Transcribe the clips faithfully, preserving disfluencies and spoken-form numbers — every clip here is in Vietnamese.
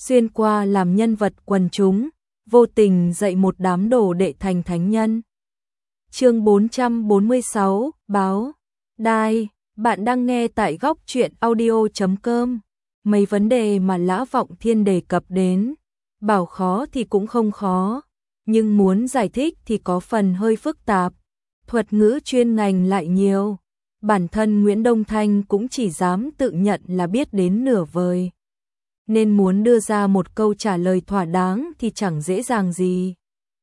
xuyên qua làm nhân vật quần chúng, vô tình dạy một đám đồ đệ thành thánh nhân. Chương bốn trăm bốn mươi sáu, báo đài, bạn đang nghe tại góc truyện audio chấm com. Mấy vấn đề mà Lã Vọng Thiên đề cập đến, bảo khó thì cũng không khó, nhưng muốn giải thích thì có phần hơi phức tạp, thuật ngữ chuyên ngành lại nhiều. Bản thân Nguyễn Đông Thanh cũng chỉ dám tự nhận là biết đến nửa vời, nên muốn đưa ra một câu trả lời thỏa đáng thì chẳng dễ dàng gì.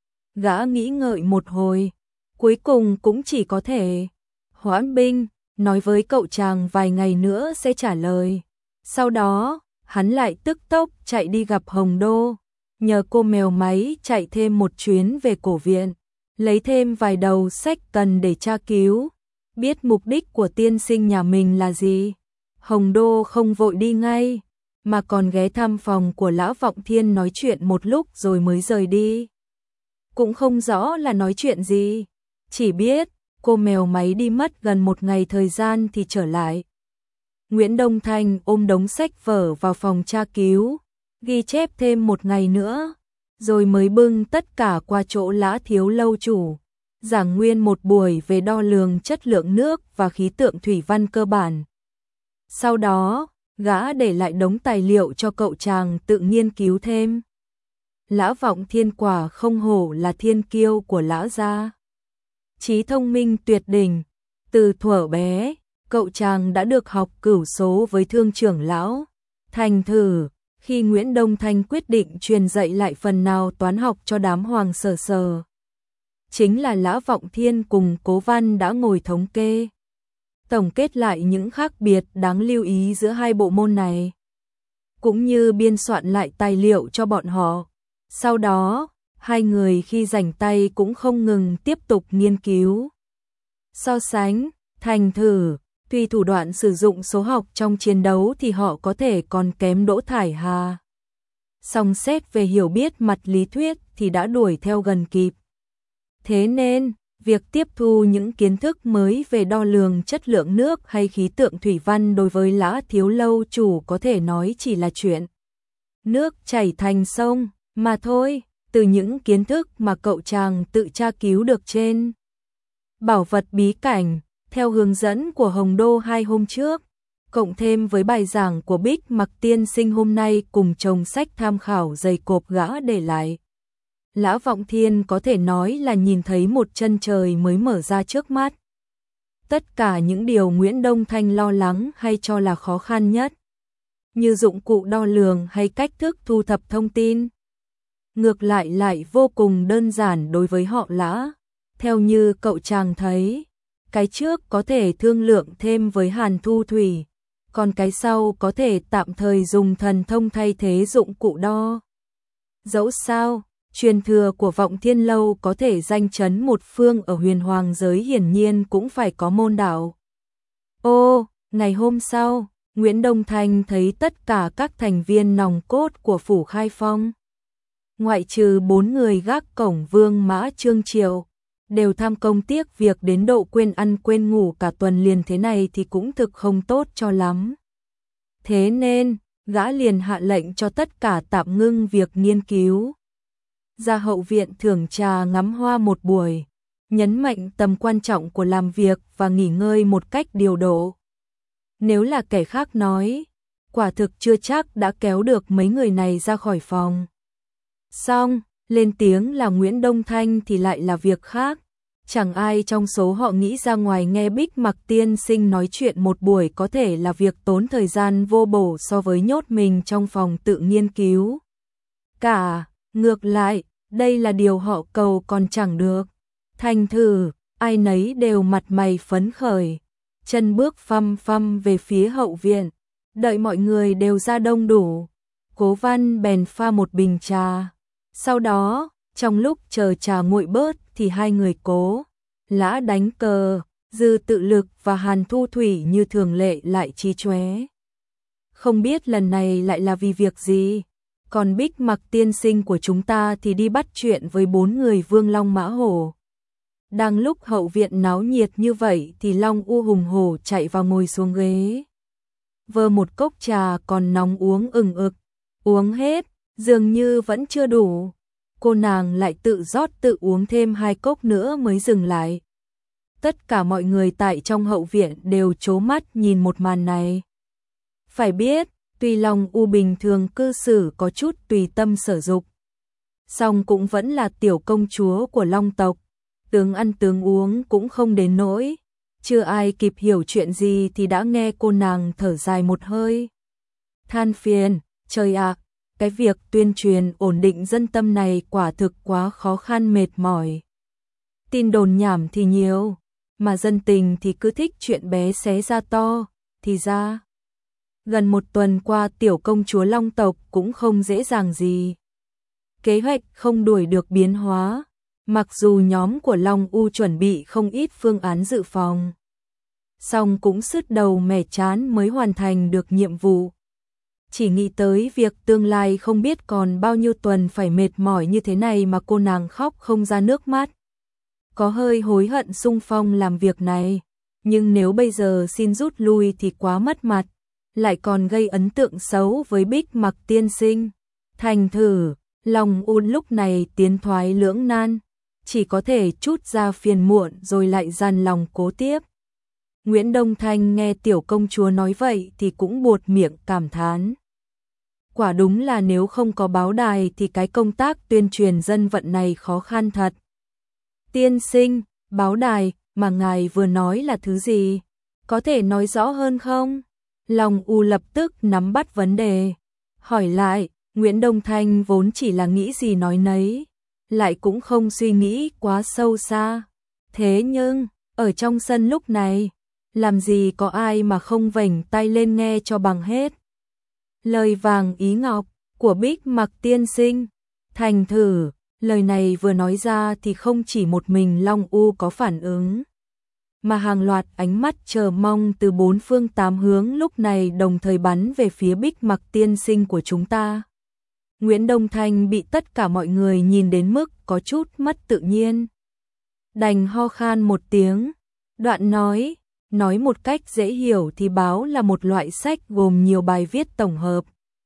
Gã nghĩ ngợi một hồi, cuối cùng cũng chỉ có thể hoãn binh, nói với cậu chàng vài ngày nữa sẽ trả lời. Sau đó, hắn lại tức tốc chạy đi gặp Hồng Đô, nhờ cô mèo máy chạy thêm một chuyến về cổ viện, lấy thêm vài đầu sách cần để tra cứu, biết mục đích của tiên sinh nhà mình là gì. Hồng Đô không vội đi ngay, mà còn ghé thăm phòng của Lã Vọng Thiên nói chuyện một lúc rồi mới rời đi. Cũng không rõ là nói chuyện gì, chỉ biết cô mèo máy đi mất gần một ngày thời gian thì trở lại. Nguyễn Đông Thanh ôm đống sách vở vào phòng tra cứu, ghi chép thêm một ngày nữa, rồi mới bưng tất cả qua chỗ Lã Thiếu lâu chủ, giảng nguyên một buổi về đo lường chất lượng nước và khí tượng thủy văn cơ bản. Sau đó, gã để lại đống tài liệu cho cậu chàng tự nghiên cứu thêm. Lã Vọng Thiên quả không hổ là thiên kiêu của Lã gia. Trí thông minh tuyệt đỉnh, từ thuở bé, cậu chàng đã được học cửu số với thương trưởng lão. Thành thử, khi Nguyễn Đông Thanh quyết định truyền dạy lại phần nào toán học cho đám Hoàng Sở Sở, chính là Lã Vọng Thiên cùng Cố Văn đã ngồi thống kê, tổng kết lại những khác biệt đáng lưu ý giữa hai bộ môn này, cũng như biên soạn lại tài liệu cho bọn họ. Sau đó, hai người khi rảnh tay cũng không ngừng tiếp tục nghiên cứu, so sánh, thành thử, tuy thủ đoạn sử dụng số học trong chiến đấu thì họ có thể còn kém Đỗ Thải Hà, song xét về hiểu biết mặt lý thuyết thì đã đuổi theo gần kịp. Thế nên, việc tiếp thu những kiến thức mới về đo lường chất lượng nước hay khí tượng thủy văn đối với Lã Thiếu lâu chủ có thể nói chỉ là chuyện nước chảy thành sông mà thôi, từ những kiến thức mà cậu chàng tự tra cứu được trên bảo vật bí cảnh, theo hướng dẫn của Hồng Đô hai hôm trước, cộng thêm với bài giảng của Bích Mặc tiên sinh hôm nay cùng chồng sách tham khảo dày cộp gã để lại. Lã Vọng Thiên có thể nói là nhìn thấy một chân trời mới mở ra trước mắt. Tất cả những điều Nguyễn Đông Thanh lo lắng hay cho là khó khăn nhất, như dụng cụ đo lường hay cách thức thu thập thông tin, ngược lại lại vô cùng đơn giản đối với họ Lã. Theo như cậu chàng thấy, cái trước có thể thương lượng thêm với Hàn Thu Thủy, còn cái sau có thể tạm thời dùng thần thông thay thế dụng cụ đo. Dẫu sao, truyền thừa của Vọng Thiên lâu có thể danh chấn một phương ở huyền hoàng giới hiển nhiên cũng phải có môn đạo. Ô, ngày hôm sau, Nguyễn Đông Thanh thấy tất cả các thành viên nòng cốt của phủ Khai Phong, ngoại trừ bốn người gác cổng Vương Mã Trương Triệu, đều tham công tiếc việc đến độ quên ăn quên ngủ cả tuần liền thế này thì cũng thực không tốt cho lắm. Thế nên, gã liền hạ lệnh cho tất cả tạm ngưng việc nghiên cứu, ra hậu viện thưởng trà ngắm hoa một buổi, nhấn mạnh tầm quan trọng của làm việc và nghỉ ngơi một cách điều độ. Nếu là kẻ khác nói, quả thực chưa chắc đã kéo được mấy người này ra khỏi phòng. Xong, lên tiếng là Nguyễn Đông Thanh thì lại là việc khác. Chẳng ai trong số họ nghĩ ra ngoài nghe Bích Mặc tiên sinh nói chuyện một buổi có thể là việc tốn thời gian vô bổ so với nhốt mình trong phòng tự nghiên cứu. Cả, ngược lại, đây là điều họ cầu còn chẳng được. Thành thử, ai nấy đều mặt mày phấn khởi, chân bước phăm phăm về phía hậu viện, đợi mọi người đều ra đông đủ. Cố Văn bèn pha một bình trà. Sau đó, trong lúc chờ trà nguội bớt thì hai người Cố Lã đánh cờ, Dư Tự Lực và Hàn Thu Thủy như thường lệ lại chí chóe. Không biết lần này lại là vì việc gì, còn Bích Mặc tiên sinh của chúng ta thì đi bắt chuyện với bốn người Vương Long Mã Hổ. Đang lúc hậu viện náo nhiệt như vậy thì Long U hùng hổ chạy vào ngồi xuống ghế, vơ một cốc trà còn nóng uống ừng ực, Uống hết, dường như vẫn chưa đủ. Cô nàng lại tự rót tự uống thêm hai cốc nữa mới dừng lại. Tất cả mọi người tại trong hậu viện đều trố mắt nhìn một màn này. Phải biết, tuy Long U bình thường cư xử có chút tùy tâm sở dục, song cũng vẫn là tiểu công chúa của Long tộc, tướng ăn tướng uống cũng không đến nỗi. Chưa ai kịp hiểu chuyện gì thì đã nghe cô nàng thở dài một hơi. Than phiền, trời ạ, cái việc tuyên truyền ổn định dân tâm này quả thực quá khó khăn mệt mỏi. Tin đồn nhảm thì nhiều, mà dân tình thì cứ thích chuyện bé xé ra to, thì ra. Gần một tuần qua tiểu công chúa Long tộc cũng không dễ dàng gì. Kế hoạch không đuổi được biến hóa, mặc dù nhóm của Long U chuẩn bị không ít phương án dự phòng, song cũng sứt đầu mẻ trán mới hoàn thành được nhiệm vụ. Chỉ nghĩ tới việc tương lai không biết còn bao nhiêu tuần phải mệt mỏi như thế này mà cô nàng khóc không ra nước mắt. Có hơi hối hận xung phong làm việc này, nhưng nếu bây giờ xin rút lui thì quá mất mặt, lại còn gây ấn tượng xấu với Bích Mặc tiên sinh. Thành thử, Long U lúc này tiến thoái lưỡng nan, chỉ có thể trút ra phiền muộn rồi lại dằn lòng cố tiếp. Nguyễn Đông Thanh nghe tiểu công chúa nói vậy thì cũng buột miệng cảm thán. Quả đúng là nếu không có báo đài thì cái công tác tuyên truyền dân vận này khó khăn thật. Tiên sinh, báo đài mà ngài vừa nói là thứ gì? Có thể nói rõ hơn không? Long U lập tức nắm bắt vấn đề. Hỏi lại, Nguyễn Đông Thanh vốn chỉ là nghĩ gì nói nấy, lại cũng không suy nghĩ quá sâu xa. Thế nhưng, ở trong sân lúc này, làm gì có ai mà không vểnh tay lên nghe cho bằng hết. Lời vàng ý ngọc của Bích Mặc tiên sinh. Thành thử, lời này vừa nói ra thì không chỉ một mình Long U có phản ứng, mà hàng loạt ánh mắt chờ mong từ bốn phương tám hướng lúc này đồng thời bắn về phía Bích Mặc tiên sinh của chúng ta. Nguyễn Đông Thanh bị tất cả mọi người nhìn đến mức có chút mất tự nhiên. Đành ho khan một tiếng, đoạn nói, nói một cách dễ hiểu thì báo là một loại sách gồm nhiều bài viết tổng hợp,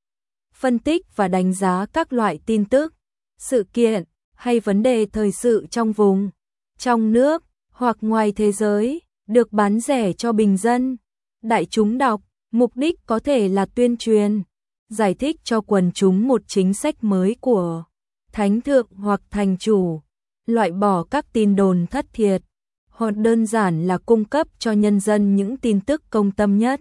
phân tích và đánh giá các loại tin tức, sự kiện hay vấn đề thời sự trong vùng, trong nước hoặc ngoài thế giới, được bán rẻ cho bình dân, đại chúng đọc, mục đích có thể là tuyên truyền, giải thích cho quần chúng một chính sách mới của thánh thượng hoặc thành chủ, loại bỏ các tin đồn thất thiệt, hoặc đơn giản là cung cấp cho nhân dân những tin tức công tâm nhất.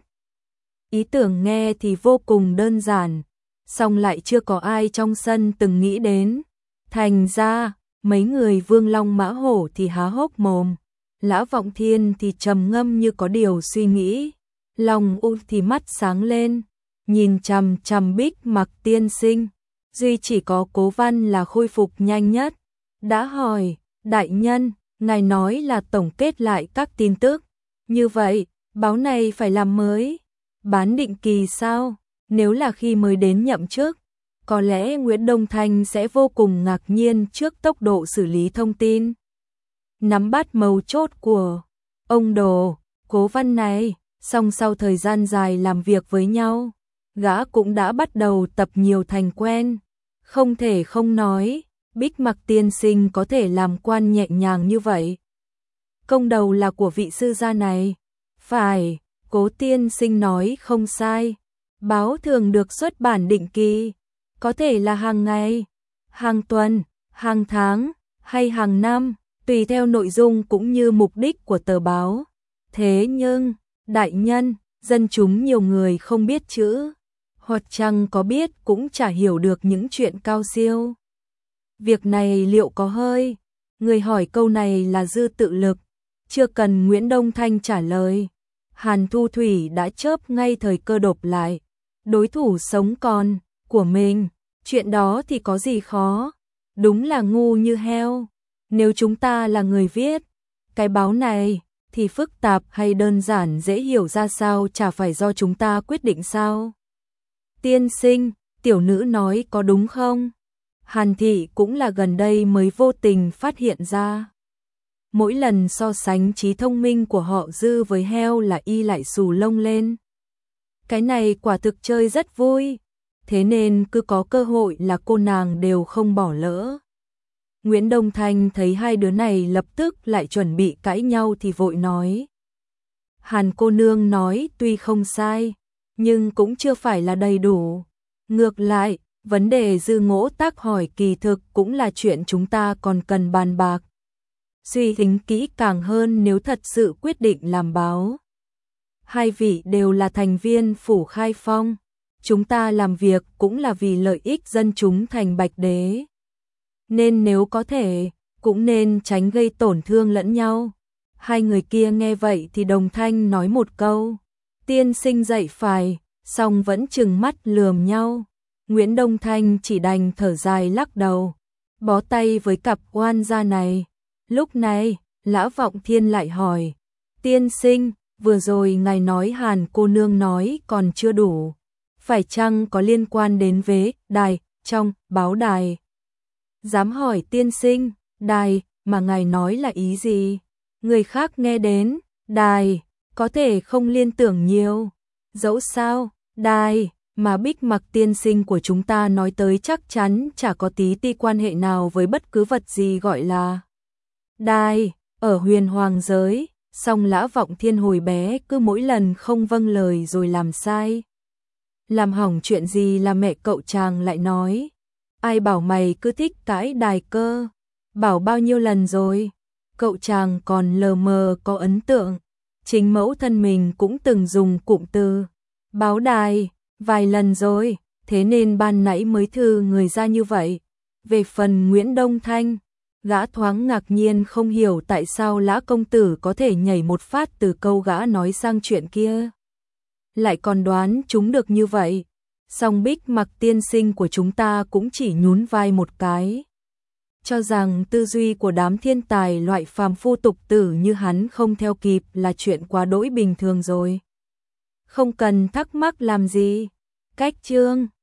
Ý tưởng nghe thì vô cùng đơn giản, song lại chưa có ai trong sân từng nghĩ đến. Thành ra, mấy người Vương Long Mã Hổ thì há hốc mồm, Lã Vọng Thiên thì trầm ngâm như có điều suy nghĩ, Long U thì mắt sáng lên, nhìn chằm chằm Bích Mặc tiên sinh, duy chỉ có Cố Văn là khôi phục nhanh nhất, đã hỏi, đại nhân, ngài nói là tổng kết lại các tin tức, như vậy, báo này phải làm mới, bán định kỳ sao? Nếu là khi mới đến nhậm chức, có lẽ Nguyễn Đông Thanh sẽ vô cùng ngạc nhiên trước tốc độ xử lý thông tin. Nắm bắt mấu chốt của ông Đồ, Cố Văn này, song sau thời gian dài làm việc với nhau, gã cũng đã bắt đầu tập nhiều thành quen. Không thể không nói, Bích Mặc tiên sinh có thể làm quan nhẹ nhàng như vậy. Công đầu là của vị sư gia này. Phải, Cố tiên sinh nói không sai. Báo thường được xuất bản định kỳ, có thể là hàng ngày, hàng tuần, hàng tháng, hay hàng năm, tùy theo nội dung cũng như mục đích của tờ báo. Thế nhưng, đại nhân, dân chúng nhiều người không biết chữ, hoặc chăng có biết cũng chả hiểu được những chuyện cao siêu. Việc này liệu có hơi? Người hỏi câu này là Dư Tự Lực, chưa cần Nguyễn Đông Thanh trả lời. Hàn Thu Thủy đã chớp ngay thời cơ đột lại. Đối thủ sống còn của mình, chuyện đó thì có gì khó, đúng là ngu như heo. Nếu chúng ta là người viết cái báo này thì phức tạp hay đơn giản dễ hiểu ra sao chả phải do chúng ta quyết định sao? Tiên sinh, tiểu nữ nói có đúng không? Hàn Thị cũng là gần đây mới vô tình phát hiện ra. Mỗi lần so sánh trí thông minh của họ Dư với heo là y lại xù lông lên. Cái này quả thực chơi rất vui. thế nên cứ có cơ hội là cô nàng đều không bỏ lỡ. Nguyễn Đông Thanh thấy hai đứa này lập tức lại chuẩn bị cãi nhau thì vội nói. Hàn cô nương nói tuy không sai, nhưng cũng chưa phải là đầy đủ. Ngược lại, vấn đề Dư Ngỗ Tác hỏi kỳ thực cũng là chuyện chúng ta còn cần bàn bạc. Suy tính kỹ càng hơn nếu thật sự quyết định làm báo. Hai vị đều là thành viên Phủ Khai Phong. Chúng ta làm việc cũng là vì lợi ích dân chúng thành Bạch Đế. Nên nếu có thể, cũng nên tránh gây tổn thương lẫn nhau. Hai người kia nghe vậy thì đồng thanh nói một câu. Tiên sinh dạy phải, song vẫn chừng mắt lườm nhau. Nguyễn Đông Thanh chỉ đành thở dài lắc đầu, bó tay với cặp oan gia này. Lúc này, Lã Vọng Thiên lại hỏi. Tiên sinh, vừa rồi ngài nói Hàn cô nương nói còn chưa đủ. Phải chăng có liên quan đến vế, đài, trong, báo đài? Dám hỏi tiên sinh, đài, mà ngài nói là ý gì? Người khác nghe đến, đài, có thể không liên tưởng nhiều. Dẫu sao, đài, mà Bích Mặc tiên sinh của chúng ta nói tới chắc chắn chả có tí ti quan hệ nào với bất cứ vật gì gọi là đài, ở huyền hoàng giới. Song Lã Vọng Thiên hồi bé cứ mỗi lần không vâng lời rồi làm sai. Làm hỏng chuyện gì là mẹ cậu chàng lại nói. Ai bảo mày cứ thích cãi đài cơ? Bảo bao nhiêu lần rồi? Cậu chàng còn lờ mờ có ấn tượng. Chính mẫu thân mình cũng từng dùng cụm từ báo đài vài lần rồi, thế nên ban nãy mới thư người ra như vậy. Về phần Nguyễn Đông Thanh, gã thoáng ngạc nhiên không hiểu tại sao Lã công tử có thể nhảy một phát từ câu gã nói sang chuyện kia. Lại còn đoán chúng được như vậy. Song Bích Mặc tiên sinh của chúng ta cũng chỉ nhún vai một cái. Cho rằng tư duy của đám thiên tài loại phàm phu tục tử như hắn không theo kịp là chuyện quá đỗi bình thường rồi. Không cần thắc mắc làm gì. Cách chương